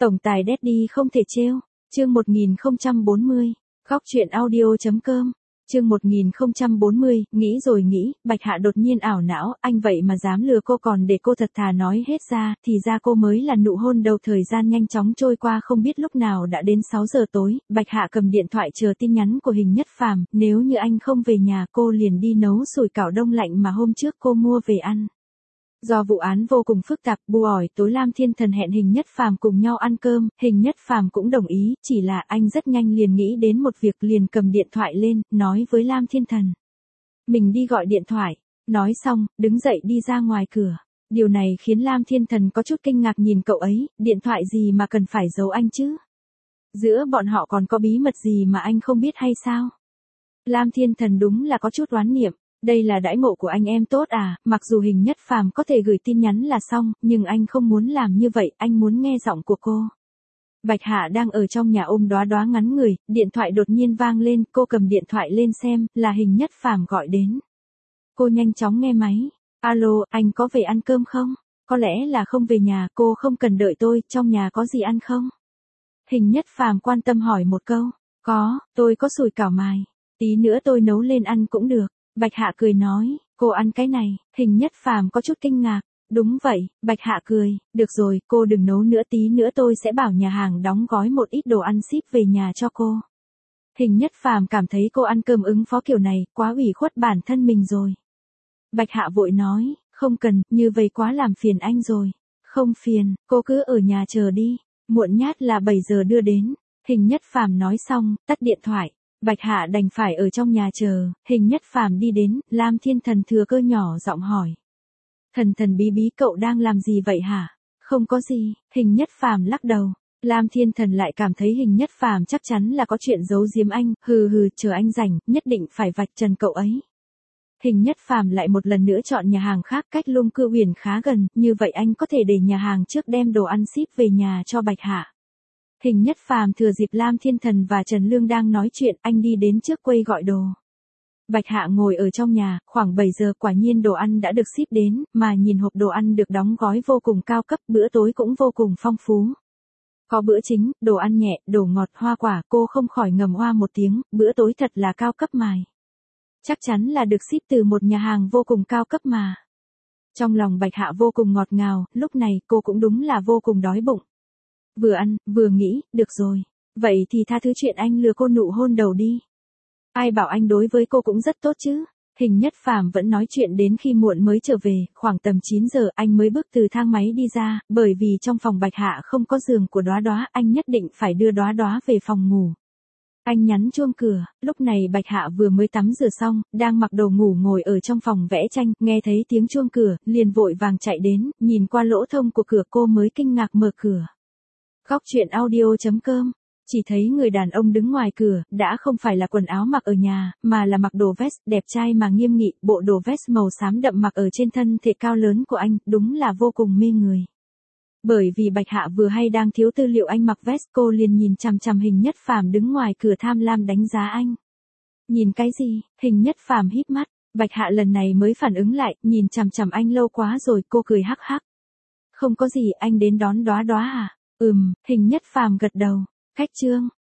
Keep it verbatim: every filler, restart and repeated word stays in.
Tổng tài Daddy không thể trêu. Chương một nghìn không trăm bốn mươi. Góc truyện audio.com. Chương một nghìn không trăm bốn mươi, nghĩ rồi nghĩ, Bạch Hạ đột nhiên ảo não, anh vậy mà dám lừa cô, còn để cô thật thà nói hết ra, thì ra cô mới là nụ hôn đầu. Thời gian nhanh chóng trôi qua, không biết lúc nào đã đến sáu giờ tối, Bạch Hạ cầm điện thoại chờ tin nhắn của Hình Nhất Phàm, nếu như anh không về nhà cô liền đi nấu sủi cảo đông lạnh mà hôm trước cô mua về ăn. Do vụ án vô cùng phức tạp, bu ỏi tối Lam Thiên Thần hẹn Hình Nhất Phàm cùng nhau ăn cơm, Hình Nhất Phàm cũng đồng ý, chỉ là anh rất nhanh liền nghĩ đến một việc, liền cầm điện thoại lên, nói với Lam Thiên Thần. Mình đi gọi điện thoại, nói xong, đứng dậy đi ra ngoài cửa. Điều này khiến Lam Thiên Thần có chút kinh ngạc nhìn cậu ấy, điện thoại gì mà cần phải giấu anh chứ? Giữa bọn họ còn có bí mật gì mà anh không biết hay sao? Lam Thiên Thần đúng là có chút oán niệm. Đây là đãi ngộ của anh em tốt à, mặc dù Hình Nhất Phàm có thể gửi tin nhắn là xong, nhưng anh không muốn làm như vậy, anh muốn nghe giọng của cô. Bạch Hạ đang ở trong nhà ôm Đóa Đóa ngắn người, điện thoại đột nhiên vang lên, cô cầm điện thoại lên xem, là Hình Nhất Phàm gọi đến. Cô nhanh chóng nghe máy. Alo, anh có về ăn cơm không? Có lẽ là không về nhà, cô không cần đợi tôi, trong nhà có gì ăn không? Hình Nhất Phàm quan tâm hỏi một câu. Có, tôi có sủi cảo mài. Tí nữa tôi nấu lên ăn cũng được. Bạch Hạ cười nói, cô ăn cái này, Hình Nhất Phàm có chút kinh ngạc. Đúng vậy, Bạch Hạ cười, được rồi, cô đừng nấu nữa, tí nữa tôi sẽ bảo nhà hàng đóng gói một ít đồ ăn ship về nhà cho cô. Hình Nhất Phàm cảm thấy cô ăn cơm ứng phó kiểu này, quá ủy khuất bản thân mình rồi. Bạch Hạ vội nói, không cần, như vậy quá làm phiền anh rồi. Không phiền, cô cứ ở nhà chờ đi, muộn nhát là bảy giờ đưa đến. Hình Nhất Phàm nói xong, tắt điện thoại. Bạch Hạ đành phải ở trong nhà chờ, Hình Nhất Phàm đi đến, Lam Thiên Thần thừa cơ nhỏ giọng hỏi. Thần thần bí bí cậu đang làm gì vậy hả? Không có gì, Hình Nhất Phàm lắc đầu. Lam Thiên Thần lại cảm thấy Hình Nhất Phàm chắc chắn là có chuyện giấu giếm anh, hừ hừ, chờ anh rảnh, nhất định phải vạch trần cậu ấy. Hình Nhất Phàm lại một lần nữa chọn nhà hàng khác cách Lung Cư Uyển khá gần, như vậy anh có thể để nhà hàng trước đem đồ ăn ship về nhà cho Bạch Hạ. Hình Nhất Phàm thừa dịp Lam Thiên Thần và Trần Lương đang nói chuyện, anh đi đến trước quầy gọi đồ. Bạch Hạ ngồi ở trong nhà, khoảng bảy giờ quả nhiên đồ ăn đã được ship đến, mà nhìn hộp đồ ăn được đóng gói vô cùng cao cấp, bữa tối cũng vô cùng phong phú. Có bữa chính, đồ ăn nhẹ, đồ ngọt, hoa quả, cô không khỏi ngầm oa một tiếng, bữa tối thật là cao cấp mài. Chắc chắn là được ship từ một nhà hàng vô cùng cao cấp mà. Trong lòng Bạch Hạ vô cùng ngọt ngào, lúc này cô cũng đúng là vô cùng đói bụng. Vừa ăn, vừa nghĩ, được rồi. Vậy thì tha thứ chuyện anh lừa cô nụ hôn đầu đi. Ai bảo anh đối với cô cũng rất tốt chứ. Hình Nhất Phàm vẫn nói chuyện đến khi muộn mới trở về, khoảng tầm chín giờ anh mới bước từ thang máy đi ra, bởi vì trong phòng Bạch Hạ không có giường của Đóa Đóa, anh nhất định phải đưa Đóa Đóa về phòng ngủ. Anh nhấn chuông cửa, lúc này Bạch Hạ vừa mới tắm rửa xong, đang mặc đồ ngủ ngồi ở trong phòng vẽ tranh, nghe thấy tiếng chuông cửa, liền vội vàng chạy đến, nhìn qua lỗ thông của cửa cô mới kinh ngạc mở cửa. Góc truyện audio.com. Chỉ thấy người đàn ông đứng ngoài cửa, đã không phải là quần áo mặc ở nhà, mà là mặc đồ vest, đẹp trai mà nghiêm nghị, bộ đồ vest màu xám đậm mặc ở trên thân thể cao lớn của anh, đúng là vô cùng mê người. Bởi vì Bạch Hạ vừa hay đang thiếu tư liệu anh mặc vest, cô liền nhìn chằm chằm Hình Nhất Phàm đứng ngoài cửa tham lam đánh giá anh. Nhìn cái gì? Hình Nhất Phàm híp mắt, Bạch Hạ lần này mới phản ứng lại, nhìn chằm chằm anh lâu quá rồi, cô cười hắc hắc. Không có gì, anh đến đón Đóa Đóa à? Ừm, Hình Nhất Phàm gật đầu. Khách trương,